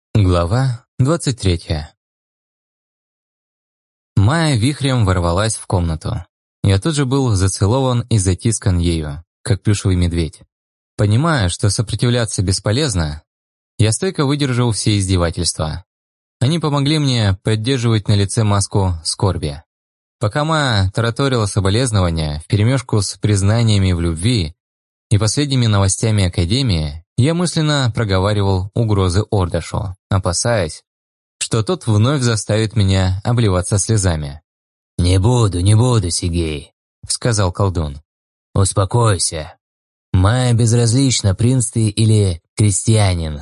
Глава 23. Майя вихрем ворвалась в комнату. Я тут же был зацелован и затискан ею, как плюшевый медведь. Понимая, что сопротивляться бесполезно, я стойко выдержал все издевательства. Они помогли мне поддерживать на лице маску скорби. Пока Майя тараторила соболезнования вперемешку с признаниями в любви и последними новостями Академии, я мысленно проговаривал угрозы Ордашу, опасаясь, что тот вновь заставит меня обливаться слезами. «Не буду, Сигей», — сказал колдун. «Успокойся. Майя безразлична, принц ты или крестьянин.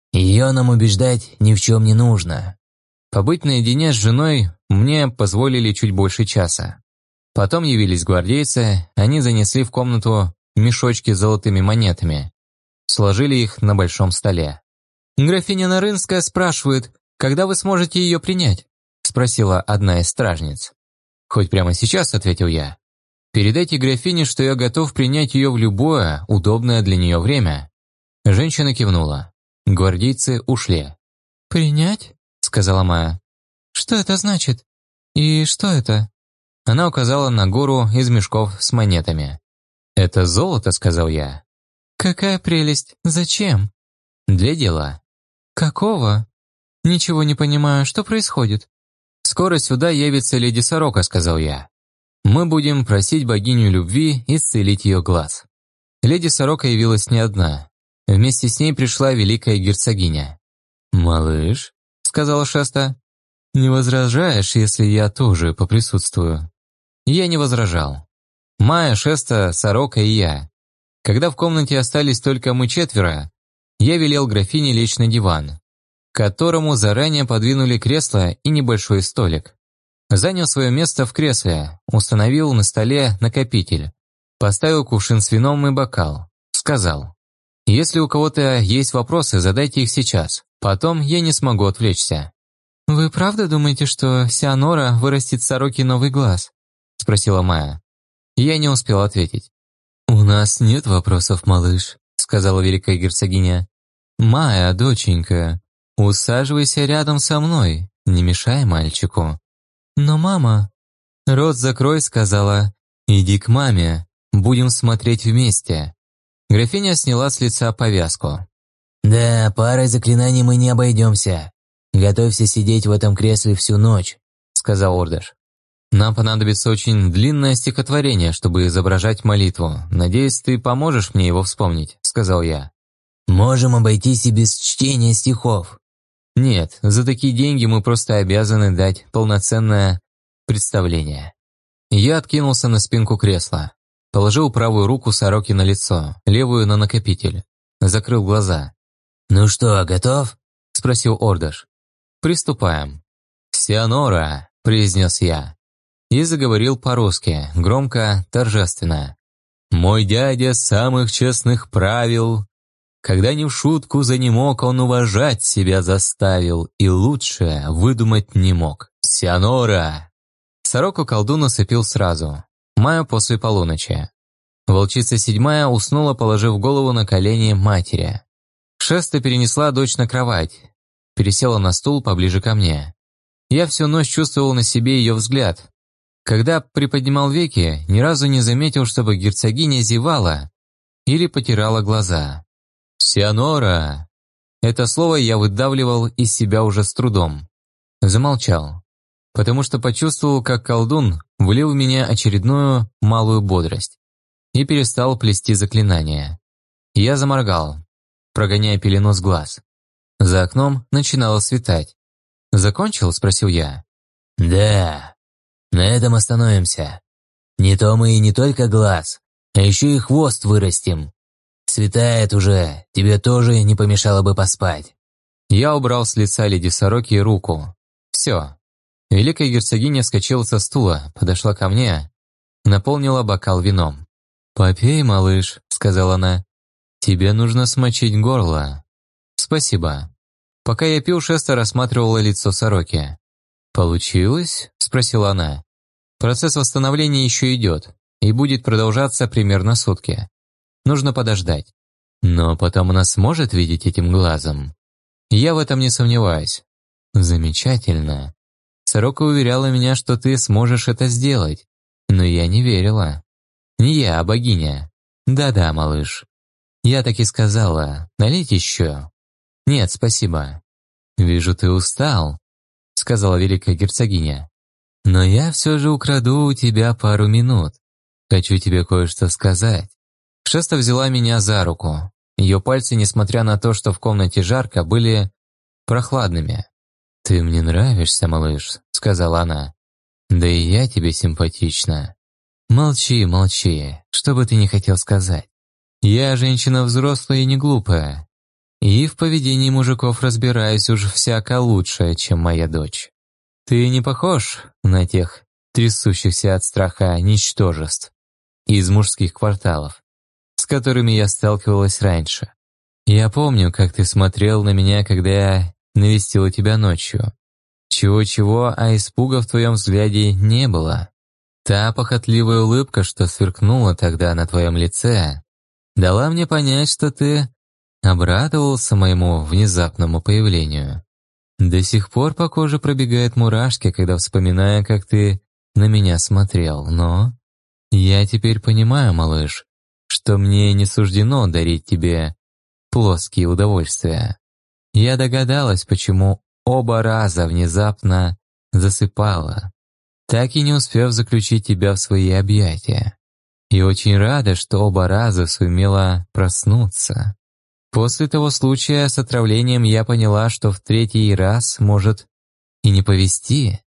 Ее нам убеждать ни в чем не нужно». Побыть наедине с женой мне позволили чуть больше часа. Потом явились гвардейцы, они занесли в комнату мешочки с золотыми монетами, сложили их на большом столе. «Графиня Нарынская спрашивает, когда вы сможете ее принять?» – спросила одна из стражниц. «Хоть прямо сейчас», – ответил я. «Передайте графине, что я готов принять ее в любое, удобное для нее время». Женщина кивнула. Гвардейцы ушли. «Принять?» – сказала Майя. «Что это значит? И что это?» Она указала на гору из мешков с монетами. «Это золото», – сказал я. «Какая прелесть! Зачем?» «Для дела». «Какого?» «Ничего не понимаю, что происходит?» «Скоро сюда явится леди Сорока», — сказал я. «Мы будем просить богиню любви исцелить ее глаз». Леди Сорока явилась не одна. Вместе с ней пришла великая герцогиня. «Малыш», — сказала Шеста, — «не возражаешь, если я тоже поприсутствую?» Я не возражал. Майя, Шеста, Сорока и я. Когда в комнате остались только мы четверо, я велел графине лечь на диван, к которому заранее подвинули кресло и небольшой столик. Занял свое место в кресле, установил на столе накопитель, поставил кувшин с вином и бокал. Сказал: «Если у кого-то есть вопросы, задайте их сейчас, потом я не смогу отвлечься». «Вы правда думаете, что Сианора вырастит Сороке новый глаз?» – спросила Майя. Я не успел ответить. «У нас нет вопросов, малыш», — сказала великая герцогиня. «Майя, доченька, усаживайся рядом со мной, не мешай мальчику». «Но мама...» «Рот закрой», — сказала. «Иди к маме, будем смотреть вместе». Графиня сняла с лица повязку. «Да, парой заклинаний мы не обойдемся. Готовься сидеть в этом кресле всю ночь», — сказал Ордаш. «Нам понадобится очень длинное стихотворение, чтобы изображать молитву. Надеюсь, ты поможешь мне его вспомнить», — сказал я. «Можем обойтись и без чтения стихов». «Нет, за такие деньги мы просто обязаны дать полноценное представление». Я откинулся на спинку кресла, положил правую руку Сороки на лицо, левую на накопитель, закрыл глаза. «Ну что, готов?» — спросил Ордаш. «Приступаем». «Сианора», — произнес я. И заговорил по-русски, громко, торжественно. «Мой дядя самых честных правил, когда не в шутку занемог, он уважать себя заставил и лучше выдумать не мог. Сианора!» Сороку колдун усыпил сразу, Майю после полуночи. Волчица седьмая уснула, положив голову на колени матери. Шеста перенесла дочь на кровать, пересела на стул поближе ко мне. Я всю ночь чувствовал на себе ее взгляд. Когда приподнимал веки, ни разу не заметил, чтобы герцогиня зевала или потирала глаза. «Сианора!» Это слово я выдавливал из себя уже с трудом. Замолчал, потому что почувствовал, как колдун влил в меня очередную малую бодрость и перестал плести заклинания. Я заморгал, прогоняя пелену с глаз. За окном начинало светать. «Закончил?» – спросил я. «Да. На этом остановимся. Не то мы и не только глаз, а еще и хвост вырастим. Светает уже, тебе тоже не помешало бы поспать». Я убрал с лица леди Сороки руку. «Все». Великая герцогиня вскочила со стула, подошла ко мне, наполнила бокал вином. «Попей, малыш», — сказала она. «Тебе нужно смочить горло». «Спасибо». Пока я пил, Шеста рассматривала лицо Сороки. «Получилось?» – спросила она. «Процесс восстановления еще идет и будет продолжаться примерно сутки. Нужно подождать. Но потом она сможет видеть этим глазом?» Я в этом не сомневаюсь. Замечательно. Сорока уверяла меня, что ты сможешь это сделать, но я не верила. Не я, а богиня. Да-да, малыш. Я так и сказала. Налить еще? Нет, спасибо. Вижу, ты устал, сказала великая герцогиня. Но я все же украду у тебя пару минут. Хочу тебе кое-что сказать. Шеста взяла меня за руку. Ее пальцы, несмотря на то, что в комнате жарко, были прохладными. «Ты мне нравишься, малыш», — сказала она. «Да и я тебе симпатична. Молчи, молчи, что бы ты ни хотел сказать. Я женщина взрослая и не глупая. И в поведении мужиков разбираюсь уж всяко лучше, чем моя дочь. Ты не похож на тех трясущихся от страха ничтожеств из мужских кварталов, с которыми я сталкивалась раньше. Я помню, как ты смотрел на меня, когда я навестила тебя ночью. Чего-чего, а испуга в твоем взгляде не было. Та похотливая улыбка, что сверкнула тогда на твоем лице, дала мне понять, что ты обрадовался моему внезапному появлению. До сих пор по коже пробегают мурашки, когда вспоминаю, как ты на меня смотрел, но я теперь понимаю, малыш, что мне не суждено дарить тебе плоские удовольствия. Я догадалась, почему оба раза внезапно засыпала, так и не успев заключить тебя в свои объятия. И очень рада, что оба раза сумела проснуться. После того случая с отравлением я поняла, что в третий раз может и не повезти.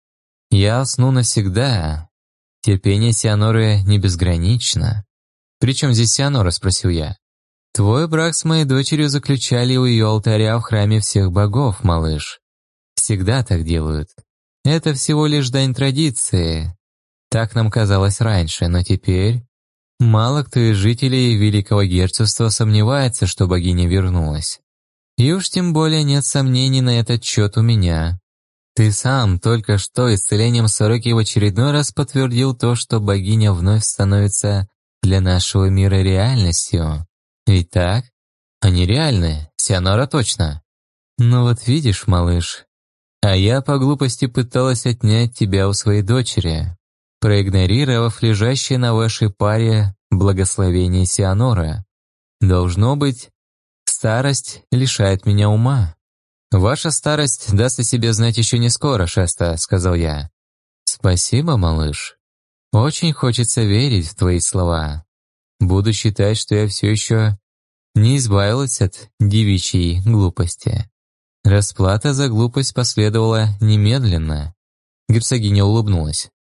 Я усну навсегда. Терпение Сианоры не безгранично. «При чем здесь Сианора?» — спросил я. «Твой брак с моей дочерью заключали у ее алтаря в храме всех богов, малыш. Всегда так делают. Это всего лишь дань традиции. Так нам казалось раньше, но теперь мало кто из жителей Великого Герцогства сомневается, что богиня вернулась. И уж тем более нет сомнений на этот счет у меня. Ты сам только что исцелением сороки в очередной раз подтвердил то, что богиня вновь становится для нашего мира реальностью. Ведь так? Они реальны, Сианора точно. Ну вот видишь, малыш, а я по глупости пыталась отнять тебя у своей дочери, проигнорировав лежащее на вашей паре благословение Сианоры. Должно быть, старость лишает меня ума. Ваша старость даст о себе знать еще не скоро, Шеста, сказал я. Спасибо, малыш. Очень хочется верить в твои слова. Буду считать, что я все еще не избавилась от девичьей глупости. Расплата за глупость последовала немедленно. Герцогиня улыбнулась.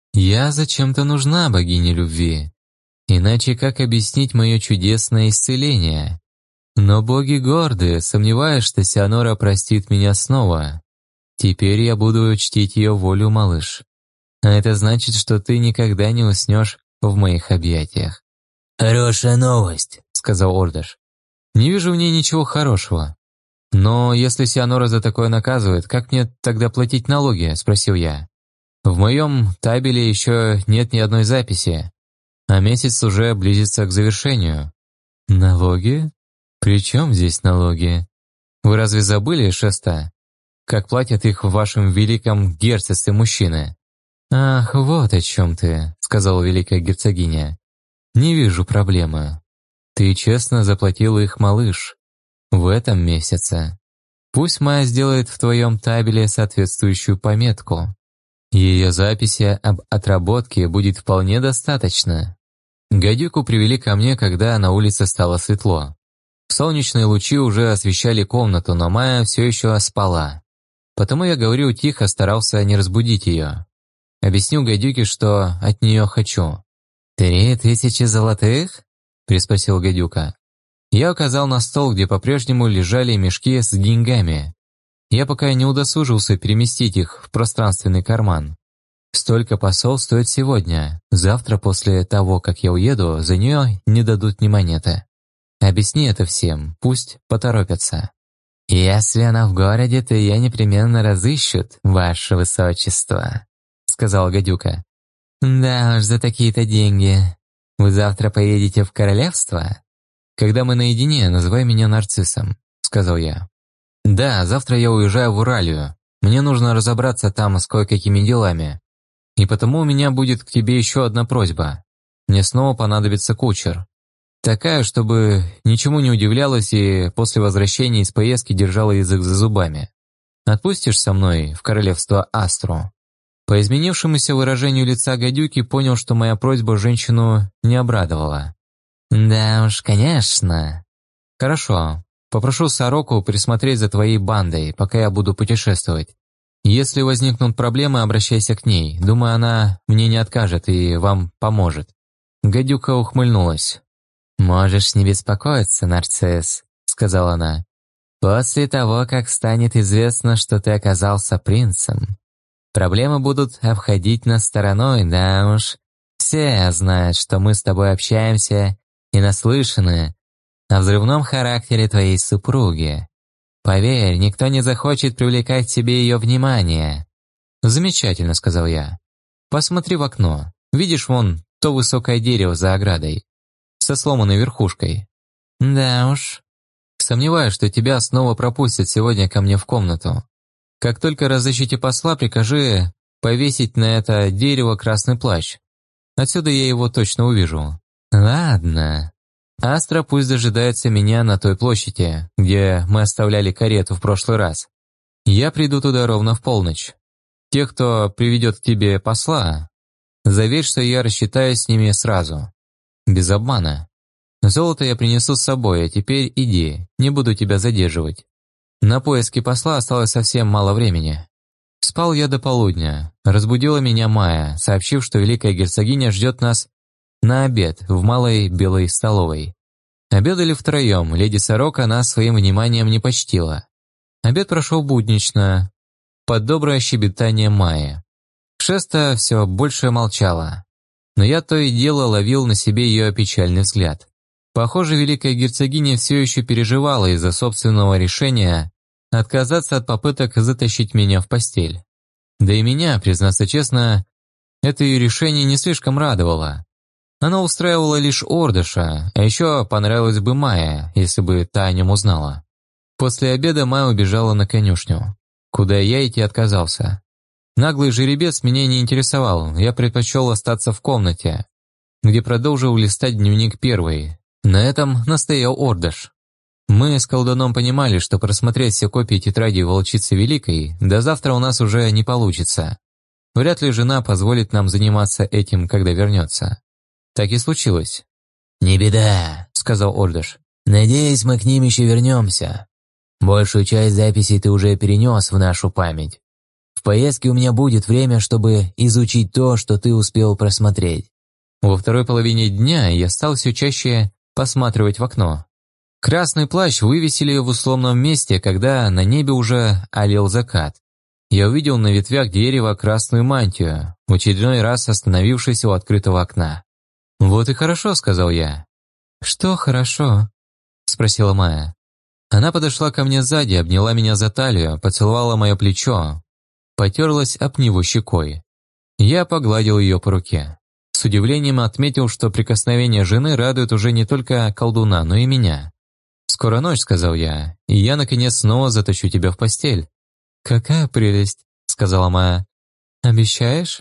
Я зачем-то нужна богине любви. Иначе как объяснить мое чудесное исцеление? Но боги горды, сомневаюсь, что Сианора простит меня снова. Теперь я буду чтить ее волю, малыш. А это значит, что ты никогда не уснешь в моих объятиях. «Хорошая новость», — сказал Ордаш. Не вижу в ней ничего хорошего. «Но если Сианора за такое наказывает, как мне тогда платить налоги?» – спросил я. «В моем табеле еще нет ни одной записи, а месяц уже близится к завершению». «Налоги? При чем здесь налоги? Вы разве забыли, Шеста, как платят их в вашем великом герцогстве мужчины?» «Ах, вот о чем ты», – сказала великая герцогиня. «Не вижу проблемы. Ты честно заплатила их, малыш. В этом месяце. Пусть Майя сделает в твоем табеле соответствующую пометку. Ее записи об отработке будет вполне достаточно». Гадюку привели ко мне, когда на улице стало светло. Солнечные лучи уже освещали комнату, но Майя все еще спала. Потому я говорил тихо, старался не разбудить ее. Объяснил гадюке, что от нее хочу. 3000 золотых?» – переспросил гадюка. Я указал на стол, где по-прежнему лежали мешки с деньгами. Я пока не удосужился переместить их в пространственный карман. Столько посол стоит сегодня. Завтра, после того, как я уеду, за нее не дадут ни монеты. Объясни это всем, пусть поторопятся. «Если она в городе, то ее непременно разыщут, ваше высочество», — сказал гадюка. «Да уж, за такие-то деньги. Вы завтра поедете в королевство?» «Когда мы наедине, называй меня нарциссом», — сказал я. «Да, завтра я уезжаю в Уралию. Мне нужно разобраться там с кое-какими делами. И потому у меня будет к тебе еще одна просьба. Мне снова понадобится кучер. Такая, чтобы ничему не удивлялась и после возвращения из поездки держала язык за зубами. Отпустишь со мной в королевство Астру?» По изменившемуся выражению лица гадюки понял, что моя просьба женщину не обрадовала. «Да уж, конечно». «Хорошо. Попрошу Сороку присмотреть за твоей бандой, пока я буду путешествовать. Если возникнут проблемы, обращайся к ней. Думаю, она мне не откажет и вам поможет». Гадюка ухмыльнулась. «Можешь не беспокоиться, Нарцисс», — сказала она. «После того, как станет известно, что ты оказался принцем, проблемы будут обходить нас стороной, да уж. Все знают, что мы с тобой общаемся и наслышаны о взрывном характере твоей супруги. Поверь, никто не захочет привлекать к себе ее внимание». «Замечательно», — сказал я. «Посмотри в окно. Видишь вон то высокое дерево за оградой, со сломанной верхушкой?» «Да уж. Сомневаюсь, что тебя снова пропустят сегодня ко мне в комнату. Как только разыщите посла, прикажи повесить на это дерево красный плащ. Отсюда я его точно увижу». «Ладно. Астра пусть дожидается меня на той площади, где мы оставляли карету в прошлый раз. Я приду туда ровно в полночь. Тех, кто приведет к тебе посла, заверь, что я рассчитаюсь с ними сразу. Без обмана. Золото я принесу с собой, а теперь иди, не буду тебя задерживать. На поиски посла осталось совсем мало времени». Спал я до полудня. Разбудила меня Майя, сообщив, что великая герцогиня ждет нас на обед в малой белой столовой. Обедали втроем, леди Сорока нас своим вниманием не почтила. Обед прошел буднично, под доброе щебетание Майи. Шеста все больше молчала, но я то и дело ловил на себе ее печальный взгляд. Похоже, великая герцогиня все еще переживала из-за собственного решения отказаться от попыток затащить меня в постель. Да и меня, признаться честно, это ее решение не слишком радовало. Оно устраивало лишь Ордыша, а еще понравилось бы Майя, если бы та о нем узнала. После обеда Майя убежала на конюшню, куда я идти отказался. Наглый жеребец меня не интересовал, я предпочел остаться в комнате, где продолжил листать дневник первый. На этом настоял Ордыш. Мы с колдуном понимали, что просмотреть все копии тетради Волчицы Великой до завтра у нас уже не получится. Вряд ли жена позволит нам заниматься этим, когда вернется. Так и случилось. «Не беда», — сказал Ордыш. «Надеюсь, мы к ним еще вернемся. Большую часть записей ты уже перенес в нашу память. В поездке у меня будет время, чтобы изучить то, что ты успел просмотреть». Во второй половине дня я стал все чаще посматривать в окно. Красный плащ вывесили в условном месте, когда на небе уже алел закат. Я увидел на ветвях дерева красную мантию, в очередной раз остановившись у открытого окна. «Вот и хорошо», — сказал я. «Что хорошо?» — спросила Майя. Она подошла ко мне сзади, обняла меня за талию, поцеловала мое плечо, потерлась об него щекой. Я погладил ее по руке. С удивлением отметил, что прикосновение жены радует уже не только колдуна, но и меня. «Скоро ночь», — сказал я, — «и я, наконец, снова затащу тебя в постель». «Какая прелесть», — сказала Майя. «Обещаешь?»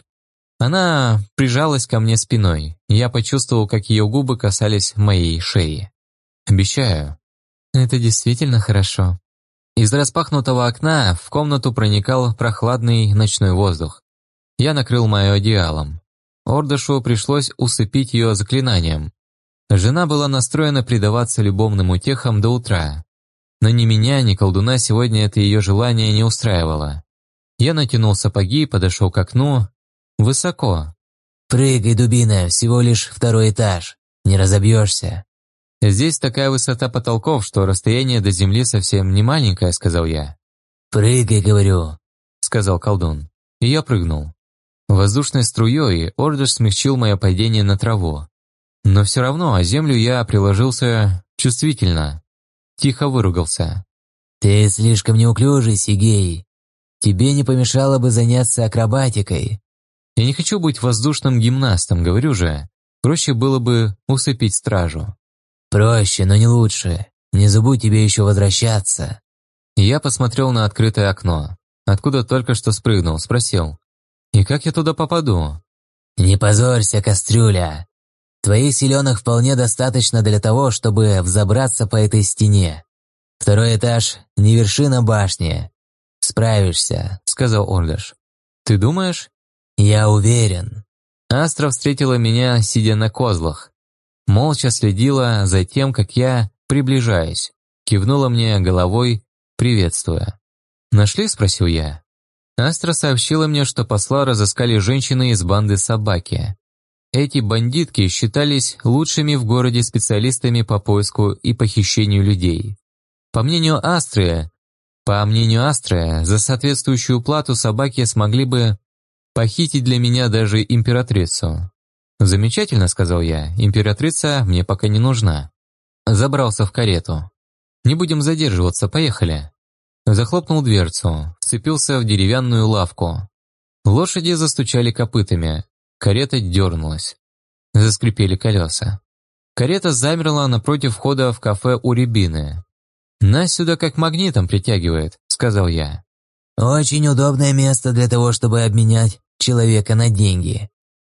Она прижалась ко мне спиной, и я почувствовал, как ее губы касались моей шеи. «Обещаю». «Это действительно хорошо». Из распахнутого окна в комнату проникал прохладный ночной воздух. Я накрыл Майю одеялом. Ордышу пришлось усыпить ее заклинанием. Жена была настроена предаваться любовным утехам до утра. Но ни меня, ни колдуна сегодня это ее желание не устраивало. Я натянул сапоги, подошел к окну. Высоко. «Прыгай, дубина, всего лишь 2-й этаж. Не разобьешься». «Здесь такая высота потолков, что расстояние до земли совсем не маленькое», — сказал я. «Прыгай, говорю», — сказал колдун. И я прыгнул. Воздушной струей Ордыш смягчил мое падение на траву. Но все равно о землю я приложился чувствительно. Тихо выругался. «Ты слишком неуклюжий, Сигей. Тебе не помешало бы заняться акробатикой». «Я не хочу быть воздушным гимнастом, говорю же. Проще было бы усыпить стражу». «Проще, но не лучше. Не забудь тебе еще возвращаться». Я посмотрел на открытое окно, откуда только что спрыгнул, спросил. «И как я туда попаду?» «Не позорься, кастрюля. Твоих силенок вполне достаточно для того, чтобы взобраться по этой стене. Второй этаж – не вершина башни. Справишься», – сказал Ордаш. «Ты думаешь?» «Я уверен». Астра встретила меня, сидя на козлах. Молча следила за тем, как я приближаюсь. Кивнула мне головой, приветствуя. «Нашли?» – спросил я. Астра сообщила мне, что посла разыскали женщины из банды собаки. Эти бандитки считались лучшими в городе специалистами по поиску и похищению людей. По мнению Астры, за соответствующую плату собаки смогли бы похитить для меня даже императрицу. «Замечательно», — сказал я, — «императрица мне пока не нужна». Забрался в карету. «Не будем задерживаться, поехали». Захлопнул дверцу, вцепился в деревянную лавку. Лошади застучали копытами. Карета дернулась. Заскрипели колеса. Карета замерла напротив входа в кафе у Рябины. «Нас сюда как магнитом притягивает», — сказал я. «Очень удобное место для того, чтобы обменять человека на деньги.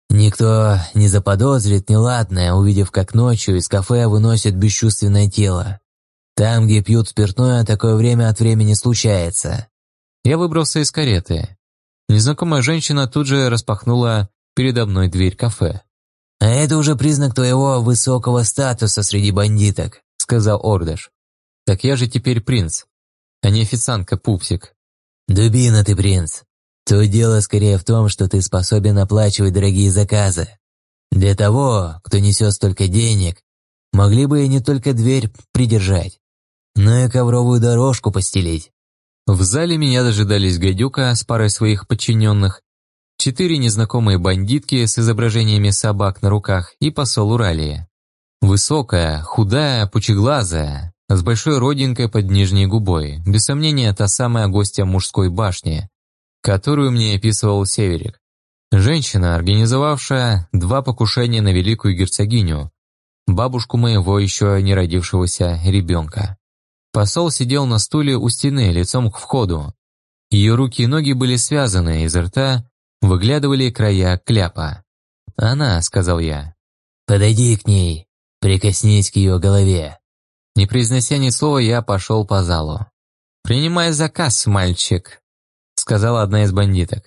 Никто не заподозрит неладное, увидев, как ночью из кафе выносят бесчувственное тело. Там, где пьют спиртное, такое время от времени случается». Я выбрался из кареты. Незнакомая женщина тут же распахнула передо мной дверь кафе. «А это уже признак твоего высокого статуса среди бандиток», — сказал Ордаш. «Так я же теперь принц, а не официантка Пупсик». «Дубина ты, принц. Тут дело скорее в том, что ты способен оплачивать дорогие заказы. Для того, кто несет столько денег, могли бы и не только дверь придержать, но и ковровую дорожку постелить». В зале меня дожидались гадюка с парой своих подчиненных, 4 незнакомые бандитки с изображениями собак на руках и посол Уралии. Высокая, худая, пучеглазая, с большой родинкой под нижней губой, без сомнения та самая гостья мужской башни, которую мне описывал Северик. Женщина, организовавшая 2 покушения на великую герцогиню, бабушку моего еще не родившегося ребенка. Посол сидел на стуле у стены, лицом к входу. Ее руки и ноги были связаны, изо рта выглядывали края кляпа. «Она», — сказал я. «Подойди к ней, прикоснись к ее голове». Не произнося ни слова, я пошел по залу. «Принимай заказ, мальчик», — сказала одна из бандиток.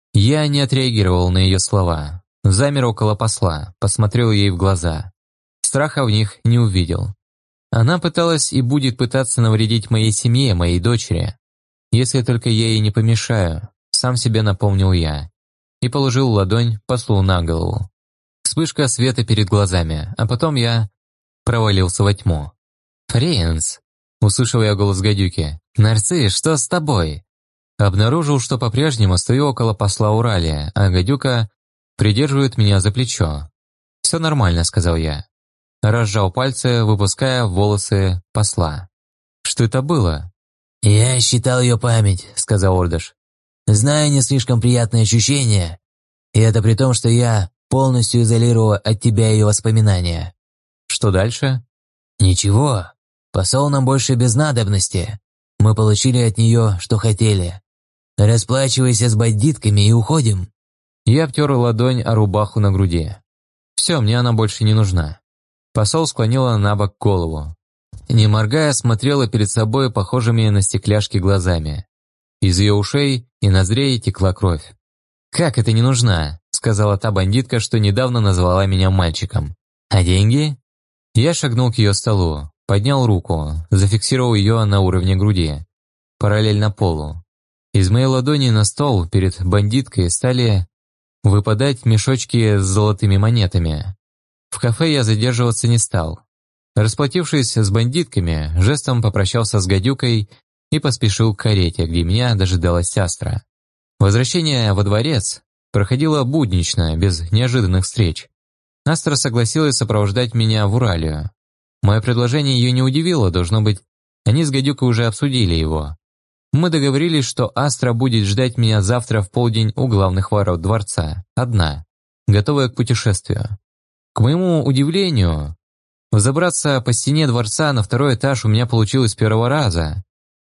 Я не отреагировал на ее слова. Замер около посла, посмотрел ей в глаза. Страха в них не увидел. Она пыталась и будет пытаться навредить моей семье, моей дочери. Если только я ей не помешаю, сам себе напомнил я. И положил ладонь послу на голову. Вспышка света перед глазами, а потом я провалился во тьму. «Принц!» — услышал я голос гадюки. «Нарцисс, что с тобой?» Обнаружил, что по-прежнему стою около посла Уралия, а гадюка придерживает меня за плечо. «Все нормально», — сказал я. Разжал пальцы, выпуская волосы посла. «Что это было?» «Я считал ее память», — сказал Ордаш. «Знаю, не слишком приятное ощущение, и это при том, что я полностью изолировал от тебя ее воспоминания». «Что дальше?» «Ничего. Посол нам больше без надобности. Мы получили от нее, что хотели. Расплачивайся с бандитками и уходим». Я обтер ладонь о рубаху на груди. «Все, мне она больше не нужна». Посол склонила на бок голову. Не моргая, смотрела перед собой похожими на стекляшки глазами. Из ее ушей и ноздрей текла кровь. «Как это не нужна?» — сказала та бандитка, что недавно назвала меня мальчиком. «А деньги?» Я шагнул к ее столу, поднял руку, зафиксировал ее на уровне груди, параллельно полу. Из моей ладони на стол перед бандиткой стали выпадать мешочки с золотыми монетами. В кафе я задерживаться не стал. Расплатившись с бандитками, жестом попрощался с гадюкой и поспешил к карете, где меня дожидалась Астра. Возвращение во дворец проходило буднично, без неожиданных встреч. Астра согласилась сопровождать меня в Уралию. Мое предложение ее не удивило, должно быть, они с гадюкой уже обсудили его. Мы договорились, что Астра будет ждать меня завтра в полдень у главных ворот дворца, одна, готовая к путешествию. К моему удивлению, взобраться по стене дворца на 2-й этаж у меня получилось с первого раза.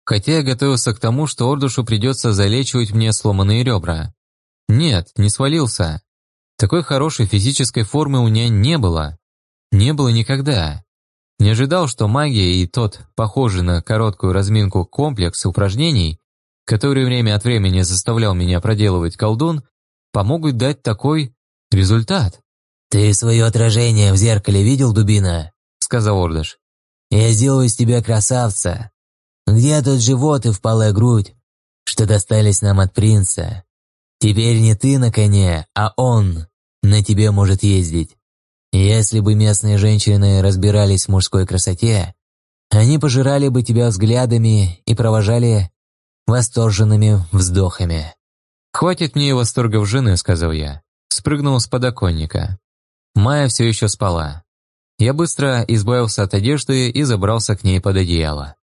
Хотя я готовился к тому, что Ордушу придется залечивать мне сломанные ребра. Нет, не свалился. Такой хорошей физической формы у меня не было. Не было никогда. Не ожидал, что магия и тот, похожий на короткую разминку комплекс упражнений, который время от времени заставлял меня проделывать колдун, помогут дать такой результат. «Ты свое отражение в зеркале видел, дубина?» — сказал Ордуш. «Я сделаю из тебя красавца. Где тот живот и впалая грудь, что достались нам от принца? Теперь не ты на коне, а он на тебе может ездить. Если бы местные женщины разбирались в мужской красоте, они пожирали бы тебя взглядами и провожали восторженными вздохами». «Хватит мне восторгов жены», — сказал я. Спрыгнул с подоконника. Майя все еще спала. Я быстро избавился от одежды и забрался к ней под одеяло.